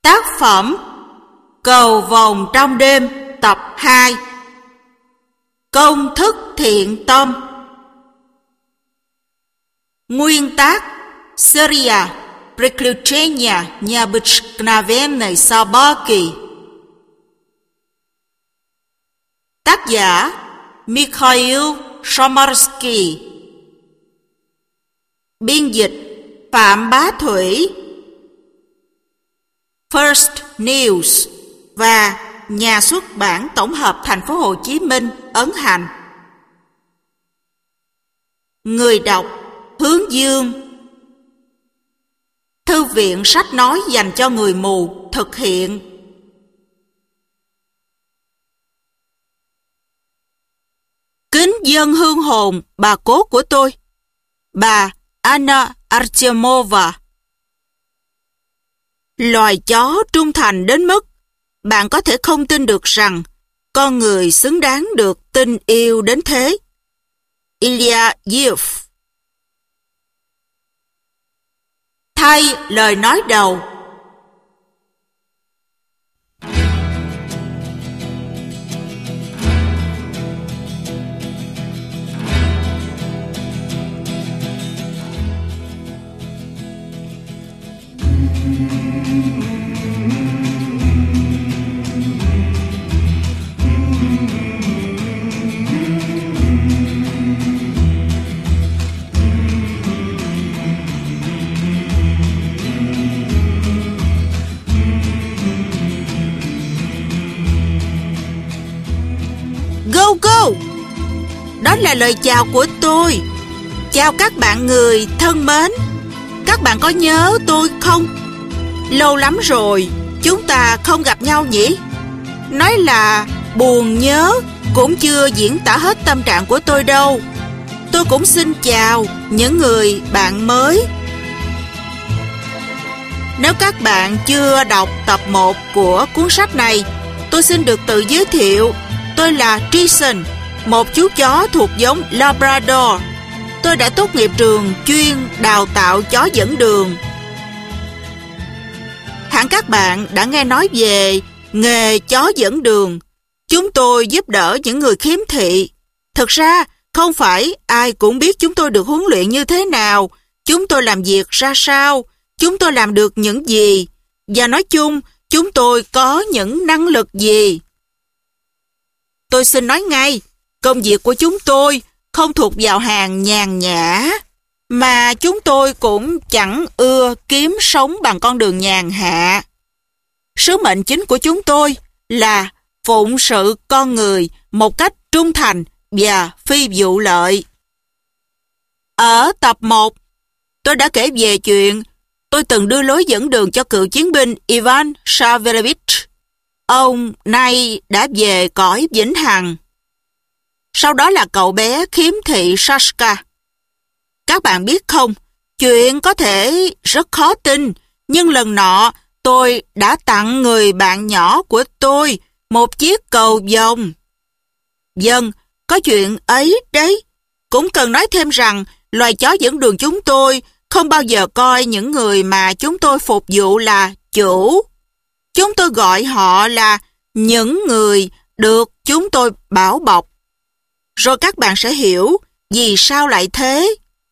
Tác phẩm Cầu vồng trong đêm tập 2. Công thức thiện tâm. Nguyên tác Seria Приключения необыкновенной собаки. Tác giả Mikhail Shomarsky. Biên dịch Phạm Bá Thủy. First News và Nhà xuất bản tổng hợp Thành phố Hồ Chí Minh ấn hành. Người đọc Hướng Dương. Thư viện sách nói dành cho người mù thực hiện. Kính dâng hương hồn bà cố của tôi, bà Anna Artemova. Loài chó trung thành đến mức bạn có thể không tin được rằng con người xứng đáng được tin yêu đến thế. Ilyayev. Thay lời nói đầu. Go go! Đó là lời chào của tôi. Chào các bạn người thân mến. Các bạn có nhớ tôi không? Lâu lắm rồi chúng ta không gặp nhau nhỉ? Nói là buồn nhớ cũng chưa diễn tả hết tâm trạng của tôi đâu. Tôi cũng xin chào những người bạn mới. Nếu các bạn chưa đọc tập 1 của cuốn sách này, tôi xin được tự giới thiệu. Tôi là Jason, một chú chó thuộc giống Labrador. Tôi đã tốt nghiệp trường chuyên đào tạo chó dẫn đường. Hẳn các bạn đã nghe nói về nghề chó dẫn đường. Chúng tôi giúp đỡ những người khiếm thị. Thực ra, không phải ai cũng biết chúng tôi được huấn luyện như thế nào, chúng tôi làm việc ra sao, chúng tôi làm được những gì, và nói chung, chúng tôi có những năng lực gì. Tôi xin nói ngay, công việc của chúng tôi không thuộc vào hàng nhàn nhã, mà chúng tôi cũng chẳng ưa kiếm sống bằng con đường nhàn hạ. Sứ mệnh chính của chúng tôi là phụng sự con người một cách trung thành và phi vụ lợi. Ở tập 1, tôi đã kể về chuyện tôi từng đưa lối dẫn đường cho cựu chiến binh Ivan Savelovich. Ông nay đã về cõi vĩnh hằng. Sau đó là cậu bé khiếm thị Sashka. Các bạn biết không, chuyện có thể rất khó tin, nhưng lần nọ tôi đã tặng người bạn nhỏ của tôi một chiếc cầu vồng. Vâng, có chuyện ấy đấy. Cũng cần nói thêm rằng loài chó dẫn đường chúng tôi không bao giờ coi những người mà chúng tôi phục vụ là chủ. Chúng tôi gọi họ là những người được chúng tôi bảo bọc. Rồi các bạn sẽ hiểu vì sao lại thế.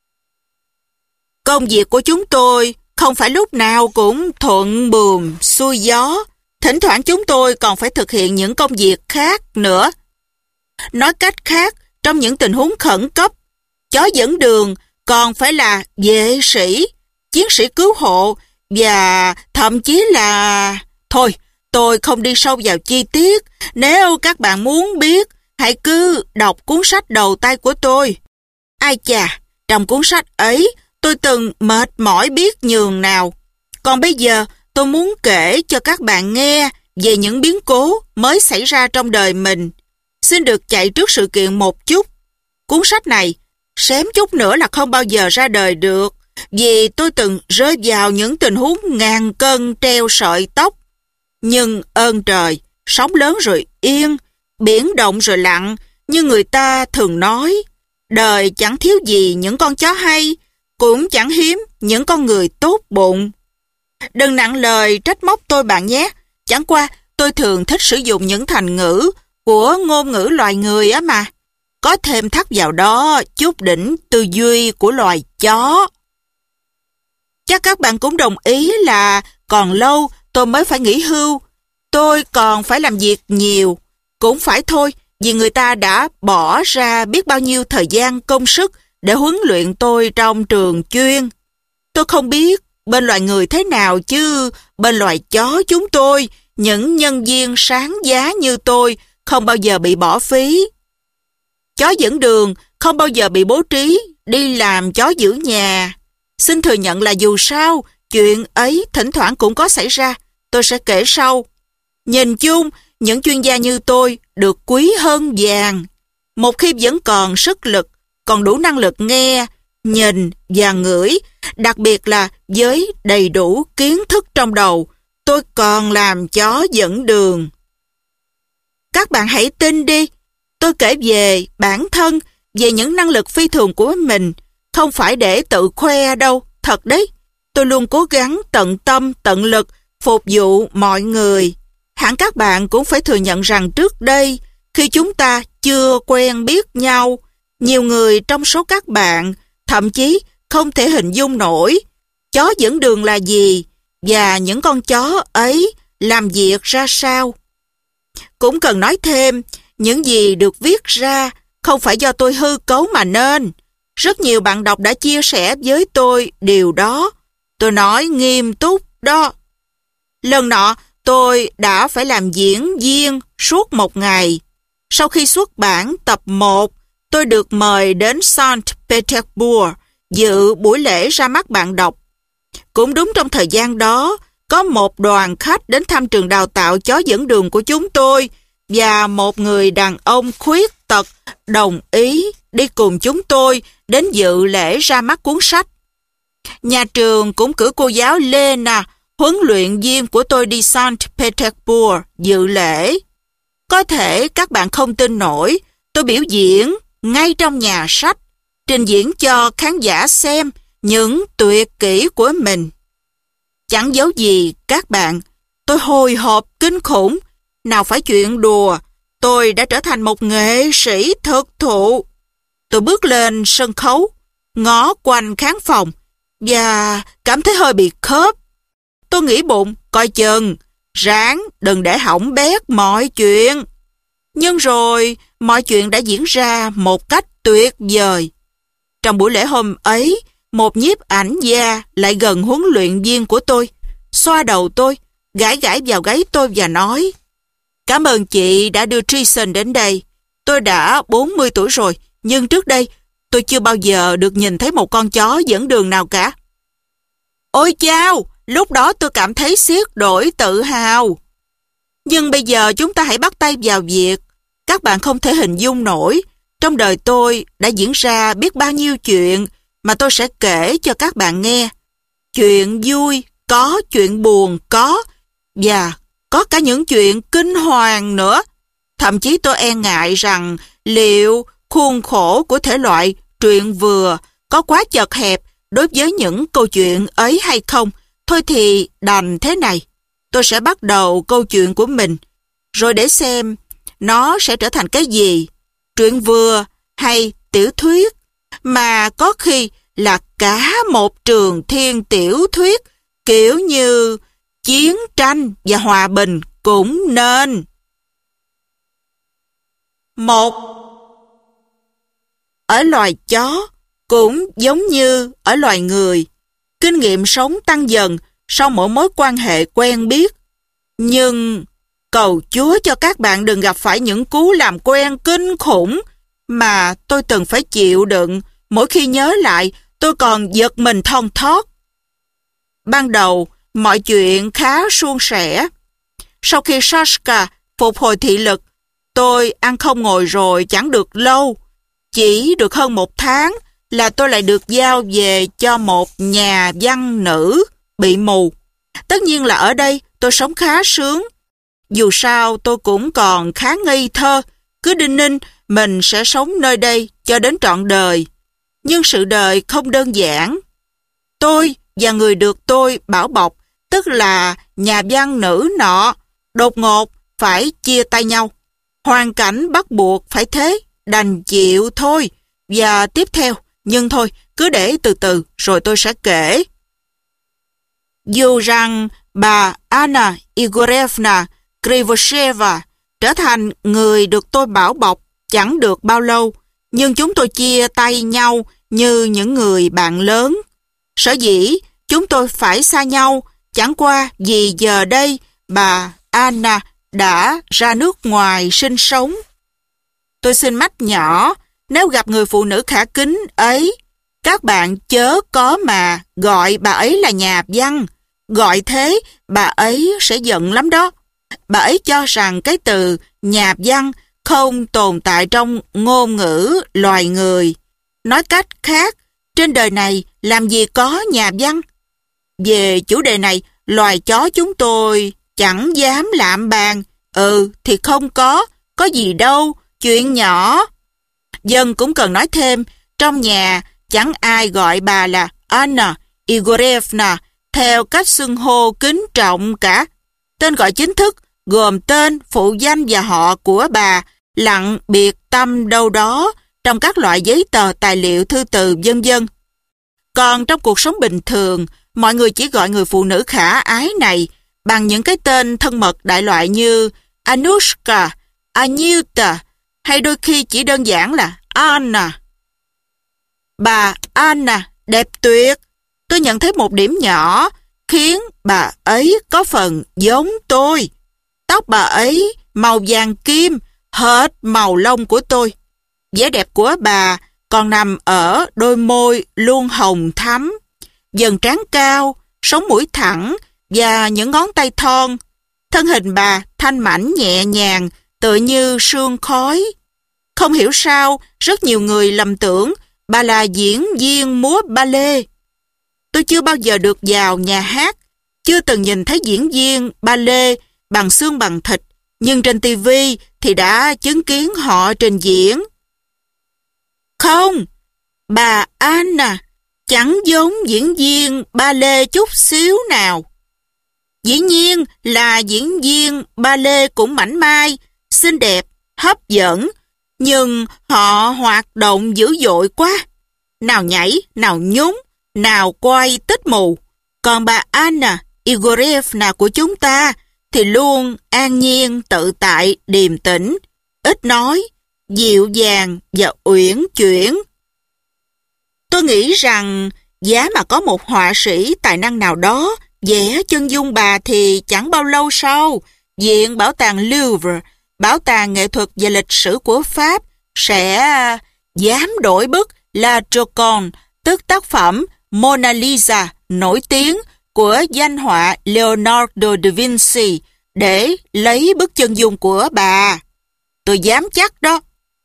Công việc của chúng tôi không phải lúc nào cũng thuận buồm xuôi gió. Thỉnh thoảng chúng tôi còn phải thực hiện những công việc khác nữa. Nói cách khác, trong những tình huống khẩn cấp, chó dẫn đường còn phải là vệ sĩ, chiến sĩ cứu hộ và thậm chí là... Thôi, tôi không đi sâu vào chi tiết. Nếu các bạn muốn biết, hãy cứ đọc cuốn sách đầu tay của tôi. Ai chà, trong cuốn sách ấy, tôi từng mệt mỏi biết nhường nào. Còn bây giờ, tôi muốn kể cho các bạn nghe về những biến cố mới xảy ra trong đời mình. Xin được chạy trước sự kiện một chút. Cuốn sách này, xém chút nữa là không bao giờ ra đời được, vì tôi từng rơi vào những tình huống ngàn cân treo sợi tóc. Nhưng ơn trời, sóng lớn rồi yên, biển động rồi lặng, như người ta thường nói. Đời chẳng thiếu gì những con chó hay, cũng chẳng hiếm những con người tốt bụng. Đừng nặng lời trách móc tôi bạn nhé. Chẳng qua tôi thường thích sử dụng những thành ngữ của ngôn ngữ loài người á mà. Có thêm thắt vào đó chút đỉnh tư duy của loài chó. Chắc các bạn cũng đồng ý là còn lâu tôi mới phải nghỉ hưu. Tôi còn phải làm việc nhiều. Cũng phải thôi, vì người ta đã bỏ ra biết bao nhiêu thời gian công sức để huấn luyện tôi trong trường chuyên. Tôi không biết bên loài người thế nào chứ bên loài chó chúng tôi, những nhân viên sáng giá như tôi không bao giờ bị bỏ phí. Chó dẫn đường không bao giờ bị bố trí đi làm chó giữ nhà. Xin thừa nhận là dù sao, chuyện ấy thỉnh thoảng cũng có xảy ra. Tôi sẽ kể sau. Nhìn chung, những chuyên gia như tôi được quý hơn vàng. Một khi vẫn còn sức lực, còn đủ năng lực nghe, nhìn và ngửi, đặc biệt là với đầy đủ kiến thức trong đầu, tôi còn làm chó dẫn đường. Các bạn hãy tin đi, tôi kể về bản thân, về những năng lực phi thường của mình, không phải để tự khoe đâu, thật đấy. Tôi luôn cố gắng tận tâm, tận lực, phục vụ mọi người. Hẳn các bạn cũng phải thừa nhận rằng trước đây, khi chúng ta chưa quen biết nhau, nhiều người trong số các bạn thậm chí không thể hình dung nổi chó dẫn đường là gì và những con chó ấy làm việc ra sao. Cũng cần nói thêm, những gì được viết ra không phải do tôi hư cấu mà nên. Rất nhiều bạn đọc đã chia sẻ với tôi điều đó. Tôi nói nghiêm túc đó. Lần nọ, tôi đã phải làm diễn viên suốt một ngày. Sau khi xuất bản tập 1, tôi được mời đến Saint Petersburg dự buổi lễ ra mắt bạn đọc. Cũng đúng trong thời gian đó, có một đoàn khách đến thăm trường đào tạo chó dẫn đường của chúng tôi và một người đàn ông khuyết tật đồng ý đi cùng chúng tôi đến dự lễ ra mắt cuốn sách. Nhà trường cũng cử cô giáo Lena, huấn luyện viên của tôi đi Saint Petersburg dự lễ. Có thể các bạn không tin nổi, tôi biểu diễn ngay trong nhà sách, trình diễn cho khán giả xem những tuyệt kỹ của mình. Chẳng giấu gì các bạn, tôi hồi hộp kinh khủng, nào phải chuyện đùa, tôi đã trở thành một nghệ sĩ thực thụ. Tôi bước lên sân khấu, ngó quanh khán phòng và cảm thấy hơi bị khớp. Tôi nghĩ bụng, coi chừng, ráng đừng để hỏng bét mọi chuyện. Nhưng rồi, mọi chuyện đã diễn ra một cách tuyệt vời. Trong buổi lễ hôm ấy, một nhiếp ảnh gia lại gần huấn luyện viên của tôi, xoa đầu tôi, gãi gãi vào gáy tôi và nói: "Cảm ơn chị đã đưa Treason đến đây. Tôi đã 40 tuổi rồi, nhưng trước đây tôi chưa bao giờ được nhìn thấy một con chó dẫn đường nào cả." Ôi chao, lúc đó tôi cảm thấy xiết đổi tự hào. Nhưng bây giờ chúng ta hãy bắt tay vào việc. Các bạn không thể hình dung nổi, trong đời tôi đã diễn ra biết bao nhiêu chuyện mà tôi sẽ kể cho các bạn nghe. Chuyện vui có, chuyện buồn có, và có cả những chuyện kinh hoàng nữa. Thậm chí tôi e ngại rằng liệu khuôn khổ của thể loại truyện vừa có quá chật hẹp đối với những câu chuyện ấy hay không. Thôi thì đành thế này. Tôi sẽ bắt đầu câu chuyện của mình, rồi để xem nó sẽ trở thành cái gì. Truyện vừa hay tiểu thuyết, mà có khi là cả một trường thiên tiểu thuyết, kiểu như chiến tranh và hòa bình cũng nên. 1. Ở loài chó cũng giống như ở loài người, kinh nghiệm sống tăng dần sau mỗi mối quan hệ quen biết. Nhưng cầu Chúa cho các bạn đừng gặp phải những cú làm quen kinh khủng mà tôi từng phải chịu đựng. Mỗi khi nhớ lại, tôi còn giật mình thon thót. Ban đầu, mọi chuyện khá suôn sẻ. Sau khi Sashka phục hồi thị lực, tôi ăn không ngồi rồi chẳng được lâu. Chỉ được hơn 1 tháng là tôi lại được giao về cho một nhà văn nữ bị mù. Tất nhiên là ở đây tôi sống khá sướng. Dù sao tôi cũng còn khá ngây thơ, cứ đinh ninh mình sẽ sống nơi đây cho đến trọn đời. Nhưng sự đời không đơn giản. Tôi và người được tôi bảo bọc, tức là nhà văn nữ nọ, đột ngột phải chia tay nhau. Hoàn cảnh bắt buộc phải thế, đành chịu thôi. Và tiếp theo, nhưng thôi, cứ để từ từ rồi tôi sẽ kể. Dù rằng bà Anna Igorevna Krivosheva trở thành người được tôi bảo bọc chẳng được bao lâu, nhưng chúng tôi chia tay nhau như những người bạn lớn. Sở dĩ chúng tôi phải xa nhau chẳng qua vì giờ đây bà Anna đã ra nước ngoài sinh sống. Tôi xin mách nhỏ, nếu gặp người phụ nữ khả kính ấy, các bạn chớ có mà gọi bà ấy là nhà văn. Gọi thế, bà ấy sẽ giận lắm đó. Bà ấy cho rằng cái từ nhà văn không tồn tại trong ngôn ngữ loài người. Nói cách khác, trên đời này làm gì có nhà văn? Về chủ đề này, loài chó chúng tôi chẳng dám lạm bàn. Thì không có gì đâu, chuyện nhỏ. Dân cũng cần nói thêm, trong nhà chẳng ai gọi bà là Anna Igorevna theo cách xưng hô kính trọng cả. Tên gọi chính thức gồm tên, phụ danh và họ của bà lặng biệt tâm đâu đó trong các loại giấy tờ, tài liệu, thư từ, vân vân. Còn trong cuộc sống bình thường, mọi người chỉ gọi người phụ nữ khả ái này bằng những cái tên thân mật đại loại như Anushka, Anyuta, hay đôi khi chỉ đơn giản là Anna. Bà Anna đẹp tuyệt. Tôi nhận thấy một điểm nhỏ khiến bà ấy có phần giống tôi. Tóc bà ấy màu vàng kim, hệt màu lông của tôi. Vẻ đẹp của bà còn nằm ở đôi môi luôn hồng thắm, vầng trán cao, sống mũi thẳng và những ngón tay thon. Thân hình bà thanh mảnh nhẹ nhàng, tựa như sương khói. Không hiểu sao, rất nhiều người lầm tưởng bà là diễn viên múa ballet. Tôi chưa bao giờ được vào nhà hát, chưa từng nhìn thấy diễn viên ballet bằng xương bằng thịt, nhưng trên TV thì đã chứng kiến họ trình diễn. Không, bà Anna chẳng giống diễn viên ballet chút xíu nào. Dĩ nhiên là diễn viên ballet cũng mảnh mai, xinh đẹp, hấp dẫn, nhưng họ hoạt động dữ dội quá. Nào nhảy, nào nhún, nào quay tích mù. Còn bà Anna Igorevna của chúng ta thì luôn an nhiên, tự tại, điềm tĩnh, ít nói, dịu dàng và uyển chuyển. Tôi nghĩ rằng giá mà có một họa sĩ tài năng nào đó vẽ chân dung bà thì chẳng bao lâu sau, Viện Bảo tàng Louvre, Bảo tàng nghệ thuật và lịch sử của Pháp sẽ dám đổi bức La Joconde, tức tác phẩm Mona Lisa nổi tiếng của danh họa Leonardo da Vinci để lấy bức chân dung của bà. Tôi dám chắc đó.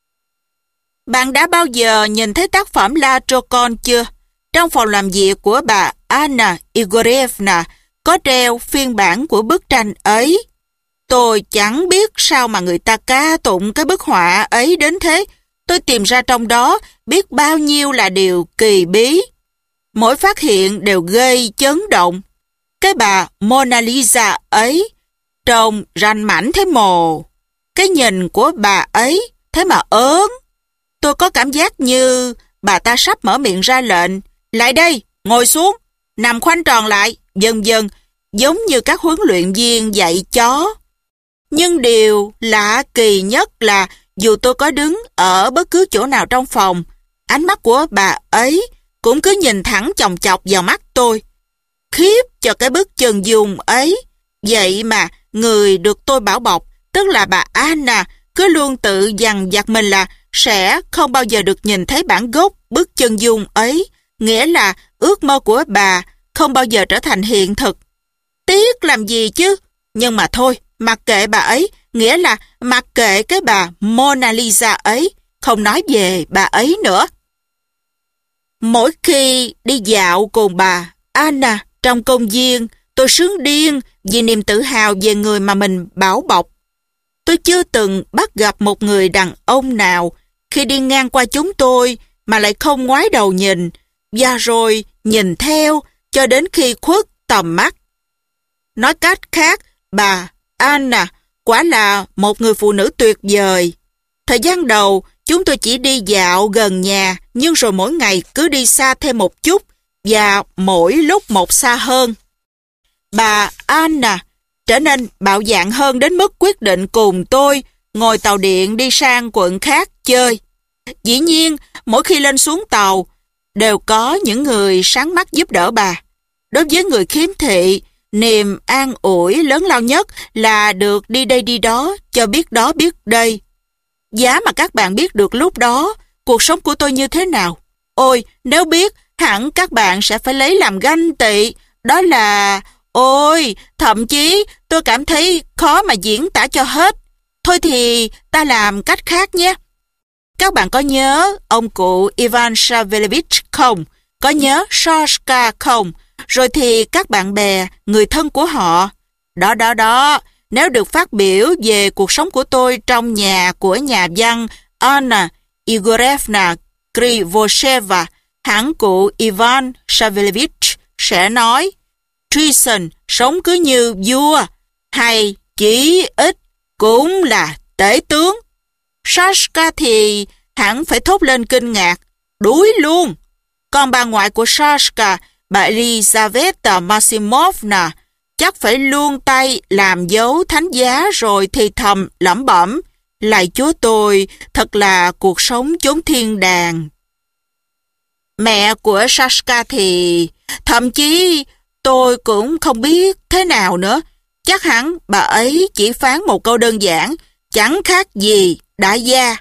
Bạn đã bao giờ nhìn thấy tác phẩm La Joconde chưa? Trong phòng làm việc của bà Anna Igorevna có treo phiên bản của bức tranh ấy. Tôi chẳng biết sao mà người ta ca tụng cái bức họa ấy đến thế. Tôi tìm ra trong đó biết bao nhiêu là điều kỳ bí. Mỗi phát hiện đều gây chấn động. Cái bà Mona Lisa ấy trông ranh mảnh thế mồ. Cái nhìn của bà ấy thế mà ớn. Tôi có cảm giác như bà ta sắp mở miệng ra lệnh. Lại đây, ngồi xuống, nằm khoanh tròn lại, vân vân, giống như các huấn luyện viên dạy chó. Nhưng điều lạ kỳ nhất là dù tôi có đứng ở bất cứ chỗ nào trong phòng, ánh mắt của bà ấy cũng cứ nhìn thẳng chòng chọc vào mắt tôi. Khiếp cho cái bức chân dung ấy. Vậy mà người được tôi bảo bọc, tức là bà Anna, cứ luôn tự dằn vặt mình là sẽ không bao giờ được nhìn thấy bản gốc bức chân dung ấy. Nghĩa là ước mơ của bà không bao giờ trở thành hiện thực. Tiếc làm gì chứ. Nhưng mà thôi, mặc kệ bà ấy, nghĩa là mặc kệ cái bà Mona Lisa ấy, không nói về bà ấy nữa. Mỗi khi đi dạo cùng bà Anna trong công viên, tôi sướng điên vì niềm tự hào về người mà mình bảo bọc. Tôi chưa từng bắt gặp một người đàn ông nào khi đi ngang qua chúng tôi mà lại không ngoái đầu nhìn, và rồi nhìn theo cho đến khi khuất tầm mắt. Nói cách khác, bà Anna quả là một người phụ nữ tuyệt vời. Thời gian đầu, chúng tôi chỉ đi dạo gần nhà, nhưng rồi mỗi ngày cứ đi xa thêm một chút, và mỗi lúc một xa hơn. Bà Anna trở nên bạo dạn hơn đến mức quyết định cùng tôi ngồi tàu điện đi sang quận khác chơi. Dĩ nhiên, mỗi khi lên xuống tàu, đều có những người sáng mắt giúp đỡ bà. Đối với người khiếm thị, niềm an ủi lớn lao nhất là được đi đây đi đó, cho biết đó biết đây. Giá mà các bạn biết được lúc đó, cuộc sống của tôi như thế nào. Ôi, nếu biết, hẳn các bạn sẽ phải lấy làm ganh tị. Đó là... Ôi, thậm chí tôi cảm thấy khó mà diễn tả cho hết. Thôi thì ta làm cách khác nhé. Các bạn có nhớ ông cụ Ivan Savelevich không? Có nhớ Shoshka không? Rồi thì các bạn bè, người thân của họ. Đó, nếu được phát biểu về cuộc sống của tôi trong nhà của nhà văn Anna Igorevna Krivosheva, hẳn cụ Ivan Savelevich sẽ nói: Treason sống cứ như vua, hay chỉ ít cũng là tể tướng. Sashka thì hẳn phải thốt lên kinh ngạc, đuối luôn. Còn bà ngoại của Sashka, bà Elizaveta Maximovna, chắc phải luông tay làm dấu thánh giá rồi thì thầm lẩm bẩm: Lạy Chúa tôi, thật là cuộc sống chốn thiên đàng. Mẹ của Sashka thì thậm chí tôi cũng không biết thế nào nữa. Chắc hẳn bà ấy chỉ phán một câu đơn giản, chẳng khác gì đã gia.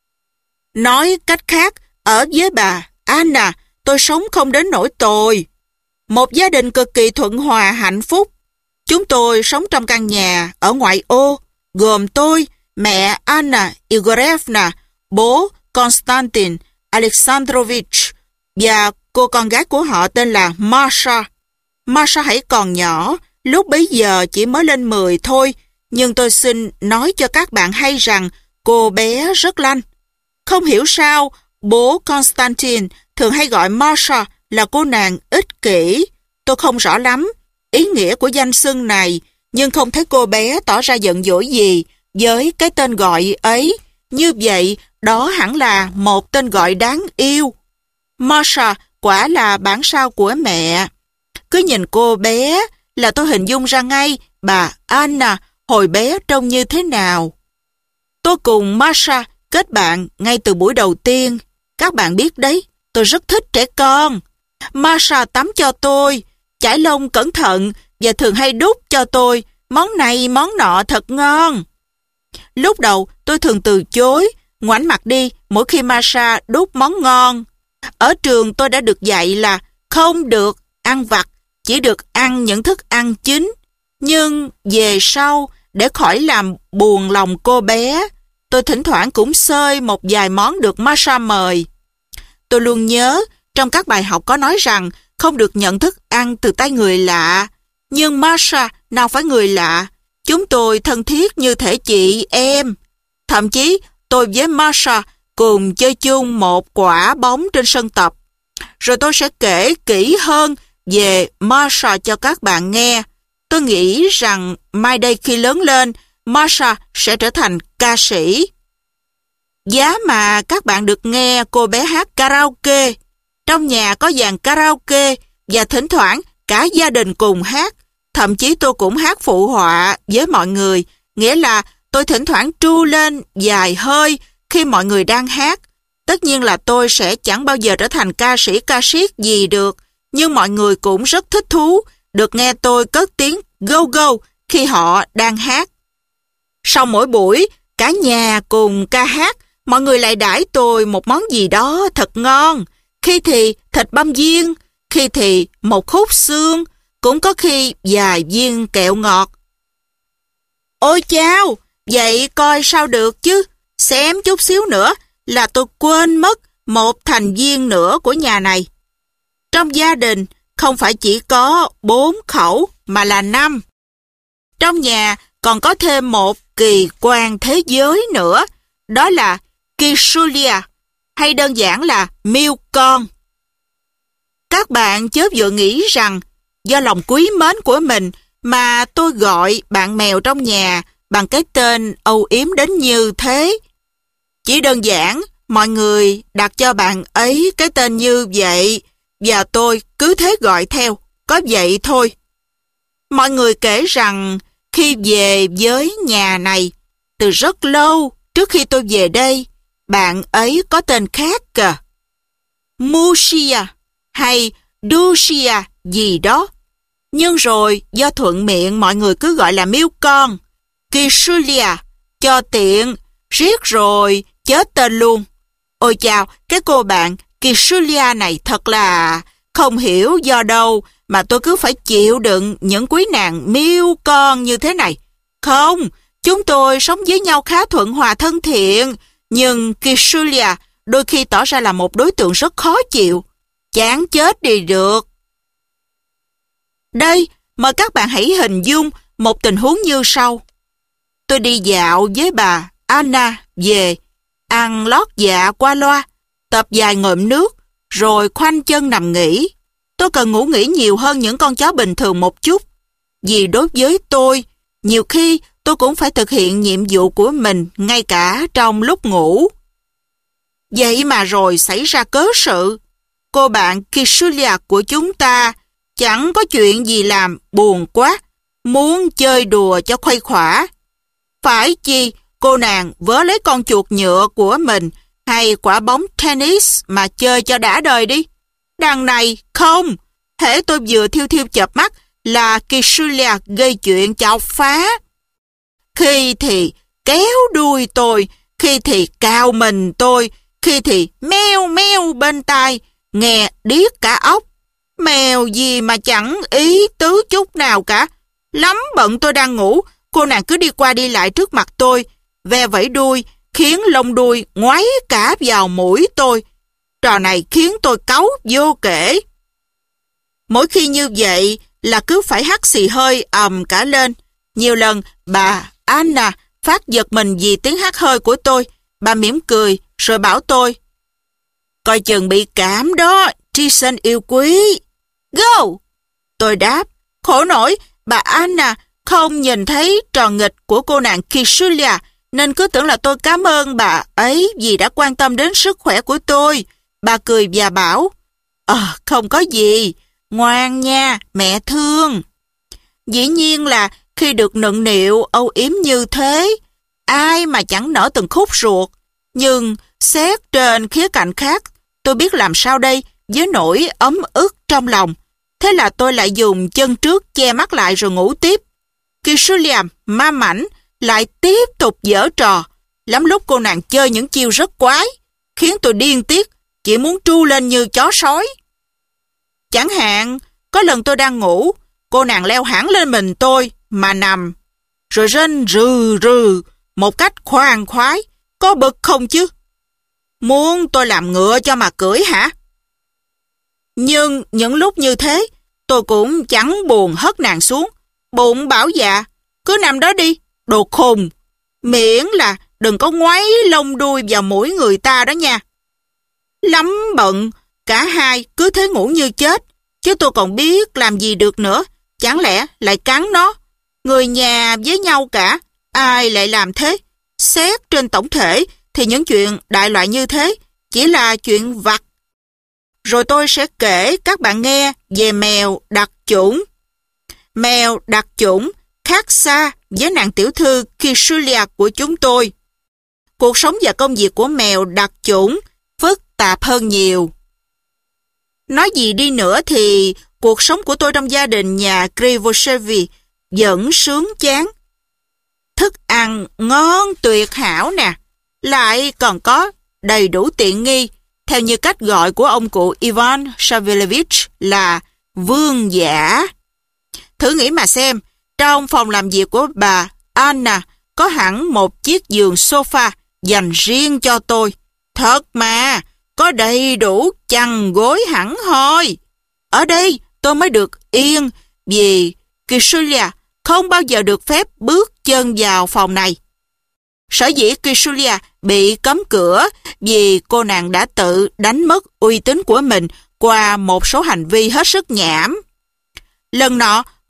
Nói cách khác, ở với bà Anna, tôi sống không đến nỗi tồi. Một gia đình cực kỳ thuận hòa hạnh phúc. Chúng tôi sống trong căn nhà ở ngoại ô, gồm tôi, mẹ Anna Igorevna, bố Konstantin Alexandrovich và cô con gái của họ tên là Masha. Masha hãy còn nhỏ, lúc bấy giờ chỉ mới lên 10 thôi, nhưng tôi xin nói cho các bạn hay rằng cô bé rất lanh. Không hiểu sao, bố Konstantin thường hay gọi Masha là cô nàng ích kỷ. Tôi không rõ lắm ý nghĩa của danh xưng này, nhưng không thấy cô bé tỏ ra giận dỗi gì với cái tên gọi ấy. Như vậy, đó hẳn là một tên gọi đáng yêu. Masha quả là bản sao của mẹ. Cứ nhìn cô bé là tôi hình dung ra ngay bà Anna hồi bé trông như thế nào. Tôi cùng Masha kết bạn ngay từ buổi đầu tiên. Các bạn biết đấy, tôi rất thích trẻ con. Masha tắm cho tôi, chải lông cẩn thận và thường hay đút cho tôi món này món nọ thật ngon. Lúc đầu tôi thường từ chối, ngoảnh mặt đi mỗi khi Masha đút món ngon. Ở trường tôi đã được dạy là không được ăn vặt, chỉ được ăn những thức ăn chín. Nhưng về sau, để khỏi làm buồn lòng cô bé, tôi thỉnh thoảng cũng xơi một vài món được Masha mời. Tôi luôn nhớ trong các bài học có nói rằng không được nhận thức ăn từ tay người lạ. Nhưng Masha nào phải người lạ. Chúng tôi thân thiết như thể chị em. Thậm chí tôi với Masha cùng chơi chung một quả bóng trên sân tập. Rồi tôi sẽ kể kỹ hơn về Masha cho các bạn nghe. Tôi nghĩ rằng mai đây khi lớn lên, Masha sẽ trở thành ca sĩ. Giá mà các bạn được nghe cô bé hát karaoke. Trong nhà có dàn karaoke và thỉnh thoảng cả gia đình cùng hát. Thậm chí tôi cũng hát phụ họa với mọi người, nghĩa là tôi thỉnh thoảng tru lên vài hơi khi mọi người đang hát. Tất nhiên là tôi sẽ chẳng bao giờ trở thành ca sĩ ca siết gì được, nhưng mọi người cũng rất thích thú được nghe tôi cất tiếng go go khi họ đang hát. Sau mỗi buổi, cả nhà cùng ca hát, mọi người lại đãi tôi một món gì đó thật ngon. Khi thì thịt băm viên, khi thì một khúc xương, cũng có khi vài viên kẹo ngọt. Ôi chao, vậy coi sao được chứ, xém chút xíu nữa là tôi quên mất một thành viên nữa của nhà này. Trong gia đình không phải chỉ có 4 khẩu mà là 5. Trong nhà còn có thêm một kỳ quan thế giới nữa, đó là Kisulia, hay đơn giản là Miêu Con. Các bạn chớ vội nghĩ rằng do lòng quý mến của mình mà tôi gọi bạn mèo trong nhà bằng cái tên âu yếm đến như thế. Chỉ đơn giản, mọi người đặt cho bạn ấy cái tên như vậy, và tôi cứ thế gọi theo, có vậy thôi. Mọi người kể rằng khi về với nhà này, từ rất lâu trước khi tôi về đây, bạn ấy có tên khác kìa. Mushia hay Dushia gì đó. Nhưng rồi do thuận miệng mọi người cứ gọi là Miêu Con, Kisulia, cho tiện, riết rồi chết tên luôn. Ôi chào, cái cô bạn Kisulia này thật là không hiểu do đâu mà tôi cứ phải chịu đựng những quý nàng Miêu Con như thế này. Không, chúng tôi sống với nhau khá thuận hòa thân thiện, nhưng Kisulia đôi khi tỏ ra là một đối tượng rất khó chịu. Chán chết đi được. Đây, mời các bạn hãy hình dung một tình huống như sau. Tôi đi dạo với bà Anna về, ăn lót dạ qua loa, tập vài ngụm nước, rồi khoanh chân nằm nghỉ. Tôi cần ngủ nghỉ nhiều hơn những con chó bình thường một chút. Vì đối với tôi, nhiều khi tôi cũng phải thực hiện nhiệm vụ của mình ngay cả trong lúc ngủ. Vậy mà rồi xảy ra cớ sự. Cô bạn Kisulia của chúng ta chẳng có chuyện gì làm, buồn quá, muốn chơi đùa cho khuây khỏa. Phải chi cô nàng vớ lấy con chuột nhựa của mình hay quả bóng tennis mà chơi cho đã đời đi. Đằng này không, hễ tôi vừa thiêu thiêu chợp mắt là Kisulia gây chuyện chọc phá. Khi thì kéo đuôi tôi, khi thì cào mình tôi, khi thì meo meo bên tai, nghe điếc cả óc. Mèo gì mà chẳng ý tứ chút nào cả. Lắm bận tôi đang ngủ, cô nàng cứ đi qua đi lại trước mặt tôi, ve vẫy đuôi, khiến lông đuôi ngoáy cả vào mũi tôi. Trò này khiến tôi cáu vô kể. Mỗi khi như vậy là cứ phải hắt xì hơi ầm cả lên. Nhiều lần bà Anna phát giật mình vì tiếng hắt hơi của tôi. Bà mỉm cười rồi bảo tôi: coi chừng bị cảm đó, Jason yêu quý. Go! Tôi đáp: khổ nổi, bà Anna không nhìn thấy trò nghịch của cô nàng Kisulia, nên cứ tưởng là tôi cảm ơn bà ấy vì đã quan tâm đến sức khỏe của tôi. Bà cười và bảo: không có gì, ngoan nha, mẹ thương. Dĩ nhiên là khi được nựng nịu âu yếm như thế, ai mà chẳng nở từng khúc ruột. Nhưng xét trên khía cạnh khác, tôi biết làm sao đây với nỗi ấm ức trong lòng. Thế là tôi lại dùng chân trước che mắt lại rồi ngủ tiếp. Kisulia ma mảnh lại tiếp tục giở trò. Lắm lúc cô nàng chơi những chiêu rất quái, khiến tôi điên tiết, chỉ muốn tru lên như chó sói. Chẳng hạn, có lần tôi đang ngủ, cô nàng leo hẳn lên mình tôi mà nằm, rồi rên rừ rừ một cách khoan khoái. Có bực không chứ? Muốn tôi làm ngựa cho mà cưỡi hả? Nhưng những lúc như thế, tôi cũng chẳng buồn hất nàng xuống. Bụng bảo dạ, cứ nằm đó đi, đồ khùng. Miễn là đừng có ngoáy lông đuôi vào mũi người ta đó nha. Lắm bận, cả hai cứ thế ngủ như chết. Chứ tôi còn biết làm gì được nữa. Chẳng lẽ lại cắn nó? Người nhà với nhau cả, ai lại làm thế? Xét trên tổng thể thì những chuyện đại loại như thế chỉ là chuyện vặt. Rồi tôi sẽ kể các bạn nghe về mèo đặc chủng. Mèo đặc chủng khác xa với nàng tiểu thư Kisulia của chúng tôi. Cuộc sống và công việc của mèo đặc chủng phức tạp hơn nhiều. Nói gì đi nữa thì cuộc sống của tôi trong gia đình nhà Krivoshevi vẫn sướng chán. Thức ăn ngon tuyệt hảo nè, lại còn có đầy đủ tiện nghi, theo như cách gọi của ông cụ Ivan Savelevich là vương giả. Thử nghĩ mà xem, trong phòng làm việc của bà Anna có hẳn một chiếc giường sofa dành riêng cho tôi. Thật mà, có đầy đủ chăn gối hẳn hoi. Ở đây tôi mới được yên, vì Kisulia không bao giờ được phép bước chân vào phòng này. Sở dĩ Kisulia bị cấm cửa vì cô nàng đã tự đánh mất uy tín của mình qua một số hành vi hết sức nhảm. Lần nọ,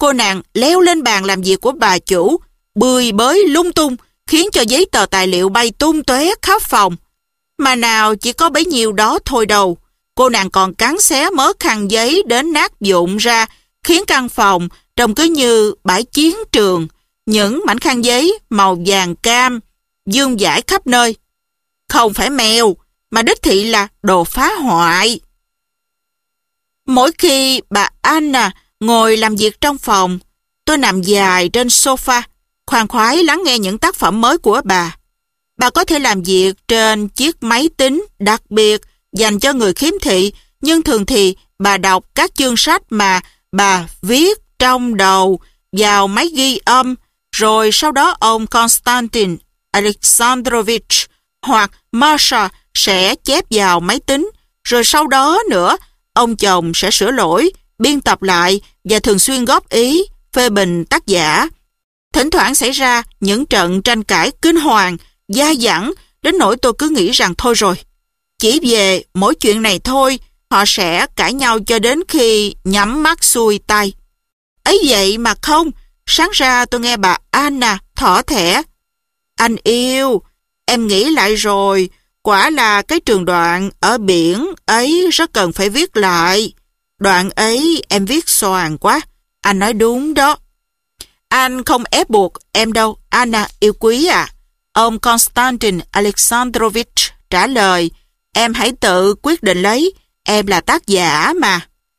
Cô nàng leo lên bàn làm việc của bà chủ, bươi bới lung tung, khiến cho giấy tờ tài liệu bay tung tóe khắp phòng. Mà nào chỉ có bấy nhiêu đó thôi đâu. Cô nàng còn cắn xé mớ khăn giấy đến nát vụn ra, khiến căn phòng trông cứ như bãi chiến trường. Những mảnh khăn giấy màu vàng cam vương vãi khắp nơi. Không phải mèo, mà đích thị là đồ phá hoại. Mỗi khi bà Anna ngồi làm việc trong phòng, tôi nằm dài trên sofa, khoan khoái lắng nghe những tác phẩm mới của bà. Bà có thể làm việc trên chiếc máy tính đặc biệt dành cho người khiếm thị, nhưng thường thì bà đọc các chương sách mà bà viết trong đầu vào máy ghi âm, rồi sau đó ông Konstantin Alexandrovich hoặc Masha sẽ chép vào máy tính, rồi sau đó nữa ông chồng sẽ sửa lỗi, biên tập lại và thường xuyên góp ý, phê bình tác giả. Thỉnh thoảng xảy ra những trận tranh cãi kinh hoàng, dai dẳng, đến nỗi tôi cứ nghĩ rằng thôi rồi. Chỉ về mỗi chuyện này thôi, họ sẽ cãi nhau cho đến khi nhắm mắt xuôi tay. Ấy vậy mà không, sáng ra tôi nghe bà Anna thỏ thẻ. Anh yêu, em nghĩ lại rồi, quả là cái trường đoạn ở biển ấy rất cần phải viết lại. Đoạn ấy em viết xoàng quá, anh nói đúng đó. Anh không ép buộc em đâu, Anna yêu quý à. Ông Konstantin Alexandrovich trả lời, em hãy tự quyết định lấy, em là tác giả mà.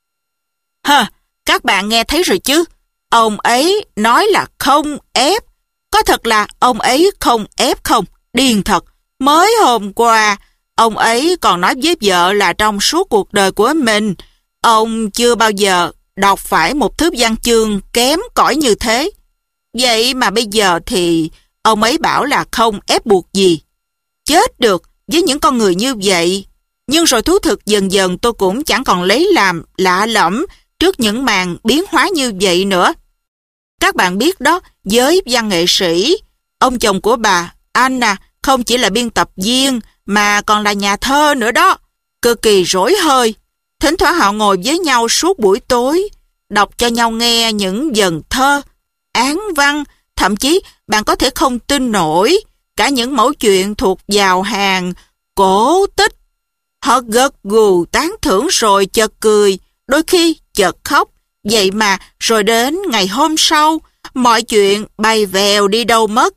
Các bạn nghe thấy rồi chứ, ông ấy nói là không ép. Có thật là ông ấy không ép không? Điên thật. Mới hôm qua, ông ấy còn nói với vợ là trong suốt cuộc đời của mình, ông chưa bao giờ đọc phải một thứ văn chương kém cỏi như thế. Vậy mà bây giờ thì ông ấy bảo là không ép buộc gì. Chết được với những con người như vậy. Nhưng rồi thú thực dần dần tôi cũng chẳng còn lấy làm lạ lẫm trước những màn biến hóa như vậy nữa. Các bạn biết đó, với văn nghệ sĩ, ông chồng của bà Anna không chỉ là biên tập viên mà còn là nhà thơ nữa đó. Cực kỳ rỗi hơi. Thỉnh thoảng họ ngồi với nhau suốt buổi tối, đọc cho nhau nghe những vần thơ, án văn, thậm chí bạn có thể không tin nổi cả những mẩu chuyện thuộc vào hàng cổ tích. Họ gật gù tán thưởng rồi chợt cười, đôi khi chợt khóc. Vậy mà rồi đến ngày hôm sau, mọi chuyện bay vèo đi đâu mất.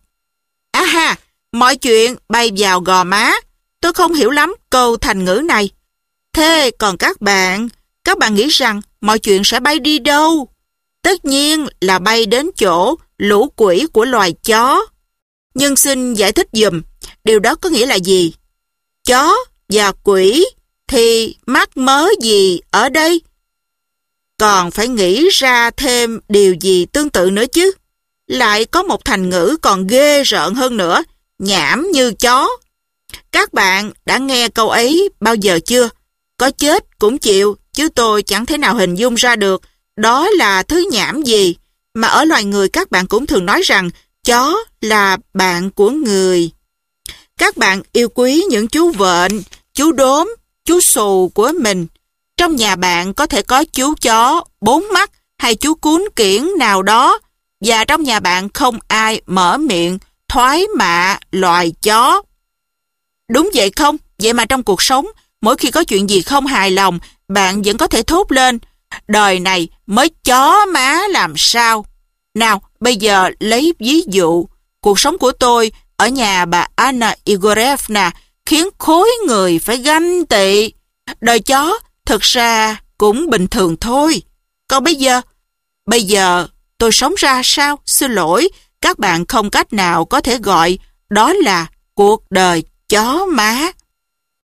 Mọi chuyện bay vào Gò Má. Tôi không hiểu lắm câu thành ngữ này. Thế còn các bạn nghĩ rằng mọi chuyện sẽ bay đi đâu? Tất nhiên là bay đến chỗ lũ quỷ của loài chó. Nhưng xin giải thích giùm, điều đó có nghĩa là gì? Chó và quỷ thì mắc mớ gì ở đây? Còn phải nghĩ ra thêm điều gì tương tự nữa chứ. Lại có một thành ngữ còn ghê rợn hơn nữa, nhảm như chó. Các bạn đã nghe câu ấy bao giờ chưa? Có chết cũng chịu, chứ tôi chẳng thể nào hình dung ra được đó là thứ nhảm gì. Mà ở loài người các bạn cũng thường nói rằng chó là bạn của người. Các bạn yêu quý những chú vện, chú đốm, chú xù của mình. Trong nhà bạn có thể có chú chó 4 mắt hay chú cún kiểng nào đó, và trong nhà bạn không ai mở miệng thoái mạ loài chó. Đúng vậy không? Vậy mà trong cuộc sống, mỗi khi có chuyện gì không hài lòng, bạn vẫn có thể thốt lên, đời này mới chó má làm sao. Nào, bây giờ lấy ví dụ, cuộc sống của tôi ở nhà bà Anna Igorevna khiến khối người phải ganh tị. Đời chó thực ra cũng bình thường thôi. Còn bây giờ tôi sống ra sao? Xin lỗi, các bạn không cách nào có thể gọi đó là cuộc đời chó má.